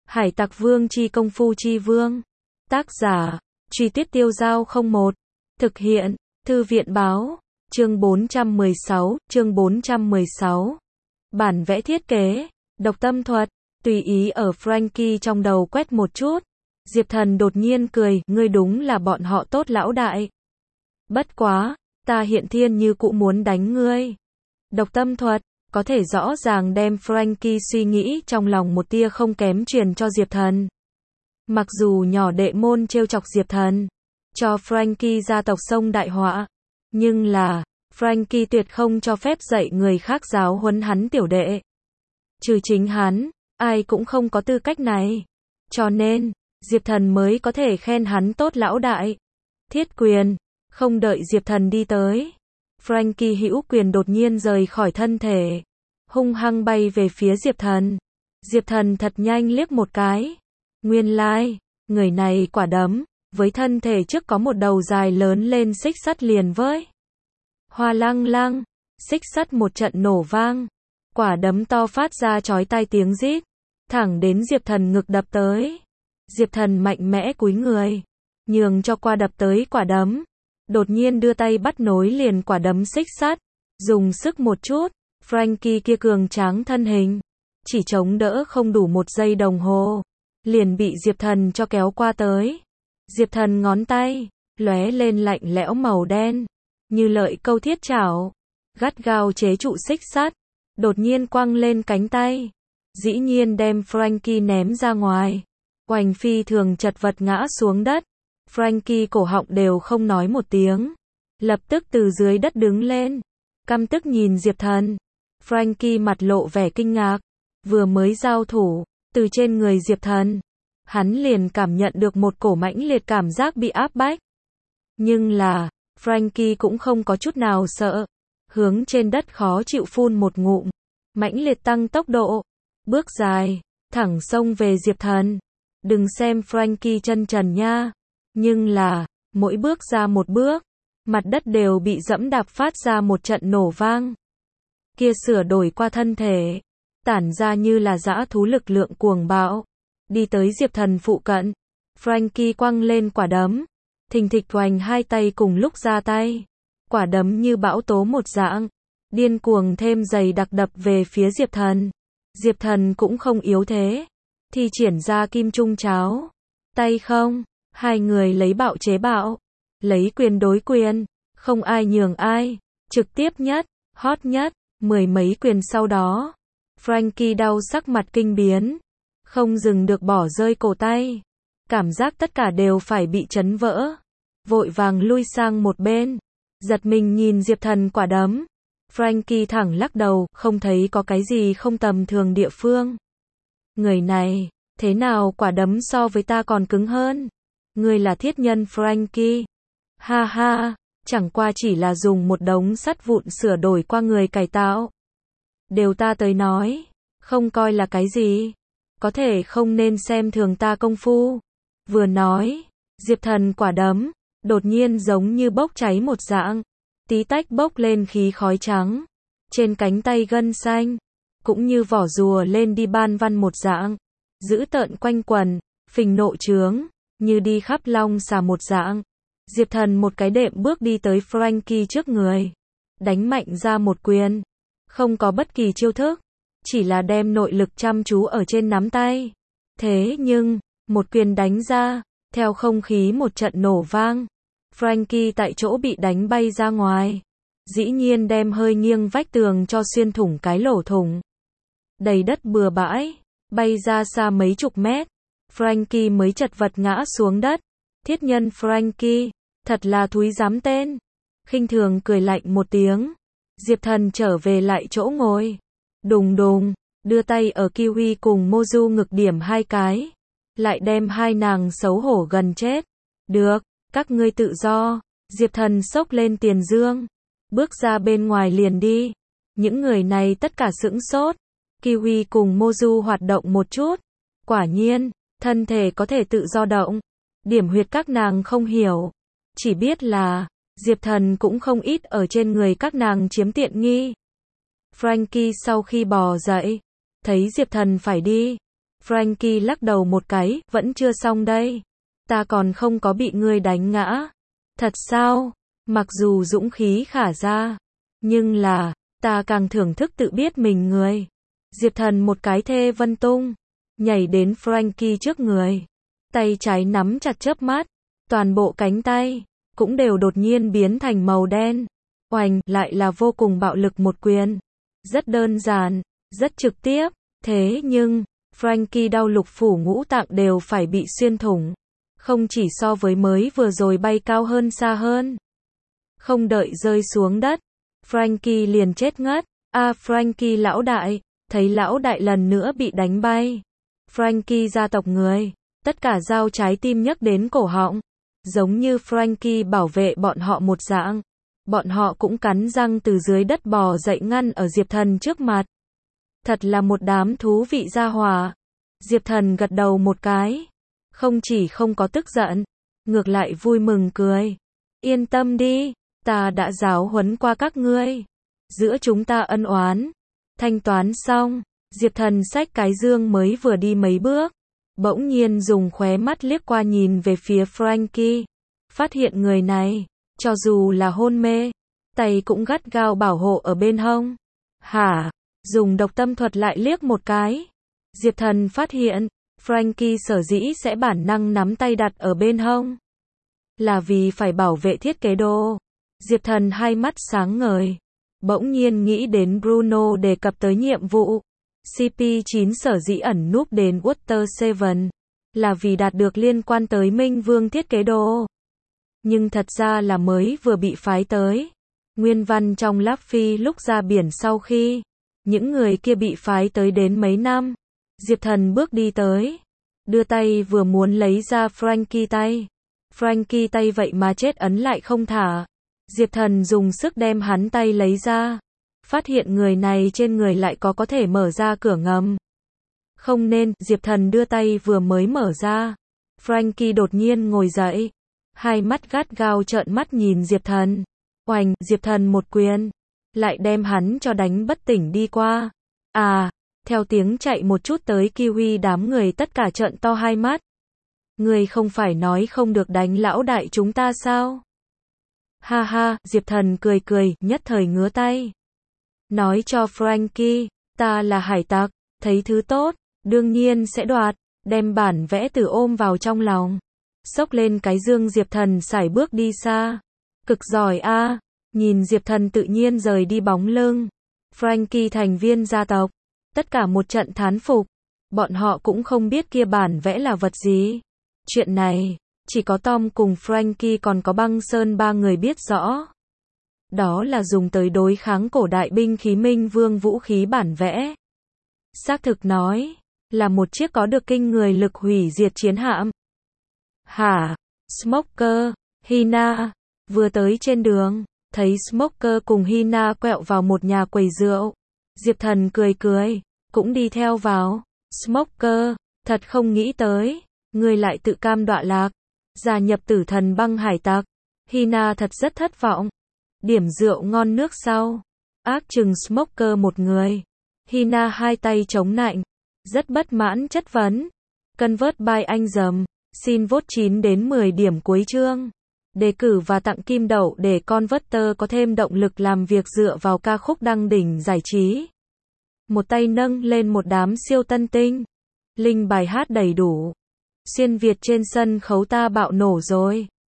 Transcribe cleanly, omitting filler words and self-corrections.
Hải Tặc Vương chi công phu chi vương. Tác giả, Truy Tuyết Tiêu Dao 01. Thực hiện, Thư viện báo. Chương 416. Bản vẽ thiết kế, độc tâm thuật. Tùy ý ở Frankie trong đầu quét một chút. Diệp Thần đột nhiên cười, ngươi đúng là bọn họ tốt lão đại. Bất quá, ta hiện thiên như cũ muốn đánh ngươi. Độc tâm thuật, có thể rõ ràng đem Frankie suy nghĩ trong lòng một tia không kém truyền cho Diệp Thần. Mặc dù nhỏ đệ môn trêu chọc Diệp Thần, cho Frankie gia tộc sông đại họa, nhưng là, Frankie tuyệt không cho phép dạy người khác giáo huấn hắn tiểu đệ. Trừ chính hắn, ai cũng không có tư cách này. Cho nên, Diệp Thần mới có thể khen hắn tốt lão đại. Thiết quyền, không đợi Diệp Thần đi tới. Frankie hữu quyền đột nhiên rời khỏi thân thể, hung hăng bay về phía Diệp Thần. Diệp Thần thật nhanh liếc một cái. Nguyên lai, người này quả đấm, với thân thể trước có một đầu dài lớn lên xích sắt liền với. Hoa lăng lăng, xích sắt một trận nổ vang. Quả đấm to phát ra chói tai tiếng rít, thẳng đến Diệp Thần ngực đập tới. Diệp Thần mạnh mẽ cúi người, nhường cho qua đập tới quả đấm. Đột nhiên đưa tay bắt nối liền quả đấm xích sắt, dùng sức một chút, Frankie kia cường tráng thân hình, chỉ chống đỡ không đủ một giây đồng hồ, liền bị Diệp Thần cho kéo qua tới. Diệp Thần ngón tay, lóe lên lạnh lẽo màu đen, như lợi câu thiết chảo, gắt gao chế trụ xích sắt, đột nhiên quăng lên cánh tay, dĩ nhiên đem Frankie ném ra ngoài, oành phi thường chật vật ngã xuống đất. Frankie cổ họng đều không nói một tiếng, lập tức từ dưới đất đứng lên, căm tức nhìn Diệp Thần. Frankie mặt lộ vẻ kinh ngạc, vừa mới giao thủ, từ trên người Diệp Thần, hắn liền cảm nhận được một cổ mãnh liệt cảm giác bị áp bách. Nhưng là, Frankie cũng không có chút nào sợ, hướng trên đất khó chịu phun một ngụm, mãnh liệt tăng tốc độ, bước dài, thẳng xông về Diệp Thần. Đừng xem Frankie chân trần nha, nhưng là, mỗi bước ra một bước, mặt đất đều bị dẫm đạp phát ra một trận nổ vang. Kia sửa đổi qua thân thể, tản ra như là dã thú lực lượng cuồng bạo, đi tới Diệp Thần phụ cận. Frankie quăng lên quả đấm, thình thịch oành hai tay cùng lúc ra tay, quả đấm như bão tố một dạng, điên cuồng thêm dày đặc đập về phía Diệp Thần. Diệp Thần cũng không yếu thế, thi triển ra kim trung cháo, tay không, hai người lấy bạo chế bạo, lấy quyền đối quyền, không ai nhường ai, trực tiếp nhất, hot nhất. Mười mấy quyền sau đó, Frankie đau sắc mặt kinh biến, không dừng được bỏ rơi cổ tay, cảm giác tất cả đều phải bị chấn vỡ, vội vàng lui sang một bên, giật mình nhìn Diệp Thần quả đấm. Frankie thẳng lắc đầu, không thấy có cái gì không tầm thường địa phương. Người này, thế nào quả đấm so với ta còn cứng hơn? Ngươi là thiết nhân Frankie. Ha ha, chẳng qua chỉ là dùng một đống sắt vụn sửa đổi qua người cải tạo. Đều ta tới nói, không coi là cái gì. Có thể không nên xem thường ta công phu. Vừa nói, Diệp Thần quả đấm, đột nhiên giống như bốc cháy một dạng, tí tách bốc lên khí khói trắng. Trên cánh tay gân xanh, cũng như vỏ rùa lên đi ban văn một dạng, dữ tợn quanh quần, phình nộ trướng, như đi khắp long xà một dạng. Diệp Thần một cái đệm bước đi tới Frankie trước người, đánh mạnh ra một quyền, không có bất kỳ chiêu thức, chỉ là đem nội lực chăm chú ở trên nắm tay. Thế nhưng, một quyền đánh ra, theo không khí một trận nổ vang, Frankie tại chỗ bị đánh bay ra ngoài, dĩ nhiên đem hơi nghiêng vách tường cho xuyên thủng cái lỗ thủng. Đầy đất bừa bãi, bay ra xa mấy chục mét, Frankie mới chật vật ngã xuống đất. Thiết nhân Frankie, thật là thúi dám tên. Khinh thường cười lạnh một tiếng. Diệp Thần trở về lại chỗ ngồi. Đùng đùng, đưa tay ở Kiwi cùng Mozu ngực điểm hai cái. Lại đem hai nàng xấu hổ gần chết. Được, các ngươi tự do. Diệp Thần xốc lên tiền dương, bước ra bên ngoài liền đi. Những người này tất cả sững sốt. Kiwi cùng Mozu hoạt động một chút. Quả nhiên, thân thể có thể tự do động. Điểm huyệt các nàng không hiểu, chỉ biết là Diệp Thần cũng không ít ở trên người các nàng chiếm tiện nghi. Frankie sau khi bò dậy, thấy Diệp Thần phải đi, Frankie lắc đầu một cái, vẫn chưa xong đây. Ta còn không có bị ngươi đánh ngã. Thật sao? Mặc dù dũng khí khả ra, nhưng là, ta càng thưởng thức tự biết mình người. Diệp Thần một cái thê vân tung, nhảy đến Frankie trước người. Tay trái nắm chặt chớp mắt, toàn bộ cánh tay, cũng đều đột nhiên biến thành màu đen. Oành, lại là vô cùng bạo lực một quyền. Rất đơn giản, rất trực tiếp, thế nhưng, Frankie đau lục phủ ngũ tạng đều phải bị xuyên thủng. Không chỉ so với mới vừa rồi bay cao hơn xa hơn. Không đợi rơi xuống đất, Frankie liền chết ngất. Frankie lão đại, thấy lão đại lần nữa bị đánh bay. Frankie gia tộc người, tất cả dao trái tim nhấc đến cổ họng. Giống như Frankie bảo vệ bọn họ một dạng. Bọn họ cũng cắn răng từ dưới đất bò dậy ngăn ở Diệp Thần trước mặt. Thật là một đám thú vị gia hỏa. Diệp Thần gật đầu một cái. Không chỉ không có tức giận, ngược lại vui mừng cười. Yên tâm đi, ta đã giáo huấn qua các ngươi. Giữa chúng ta ân oán. Thanh toán xong, Diệp Thần xách cái dương mới vừa đi mấy bước. Bỗng nhiên dùng khóe mắt liếc qua nhìn về phía Frankie. Phát hiện người này, cho dù là hôn mê, tay cũng gắt gao bảo hộ ở bên hông. Hả? Dùng độc tâm thuật lại liếc một cái. Diệp Thần phát hiện, Frankie sở dĩ sẽ bản năng nắm tay đặt ở bên hông. Là vì phải bảo vệ thiết kế đồ. Diệp Thần hai mắt sáng ngời. Bỗng nhiên nghĩ đến Bruno đề cập tới nhiệm vụ. CP9 sở dĩ ẩn núp đến Water 7. Là vì đạt được liên quan tới Minh Vương thiết kế đồ. Nhưng thật ra là mới vừa bị phái tới. Nguyên văn trong Luffy lúc ra biển sau khi. Những người kia bị phái tới đến mấy năm. Diệp Thần bước đi tới. Đưa tay vừa muốn lấy ra Frankie tay. Frankie tay vậy mà chết ấn lại không thả. Diệp Thần dùng sức đem hắn tay lấy ra. Phát hiện người này trên người lại có thể mở ra cửa ngầm. Không nên, Diệp Thần đưa tay vừa mới mở ra. Frankie đột nhiên ngồi dậy. Hai mắt gắt gao trợn mắt nhìn Diệp Thần. Oành, Diệp Thần một quyền. Lại đem hắn cho đánh bất tỉnh đi qua. Theo tiếng chạy một chút tới Kiwi đám người tất cả trợn to hai mắt. Người không phải nói không được đánh lão đại chúng ta sao? Ha ha, Diệp Thần cười cười, nhất thời ngứa tay. Nói cho Frankie, ta là hải tặc, thấy thứ tốt, đương nhiên sẽ đoạt, đem bản vẽ từ ôm vào trong lòng. Xốc lên cái dương Diệp Thần sải bước đi xa. Cực giỏi nhìn Diệp Thần tự nhiên rời đi bóng lưng. Frankie thành viên gia tộc. Tất cả một trận thán phục. Bọn họ cũng không biết kia bản vẽ là vật gì. Chuyện này, chỉ có Tom cùng Frankie còn có Băng Sơn ba người biết rõ. Đó là dùng tới đối kháng cổ đại binh khí Minh Vương vũ khí bản vẽ. Xác thực nói, là một chiếc có được kinh người lực hủy diệt chiến hạm. Hả? Smoker, Hina, vừa tới trên đường, thấy Smoker cùng Hina quẹo vào một nhà quầy rượu. Diệp Thần cười cười, cũng đi theo vào. Smoker, thật không nghĩ tới, ngươi lại tự cam đọa lạc, gia nhập Tử Thần Băng hải tặc. Hina thật rất thất vọng. Điểm rượu ngon nước sau. Ác chừng Smoker một người. Hina hai tay chống nạnh, rất bất mãn chất vấn. Convert by anh dầm, xin vote 9 đến 10 điểm cuối chương. Đề cử và tặng kim đậu để Converter có thêm động lực làm việc dựa vào ca khúc đăng đỉnh giải trí. Một tay nâng lên một đám siêu tân tinh. Link bài hát đầy đủ. Xuyên Việt trên sân khấu ta bạo nổ rồi.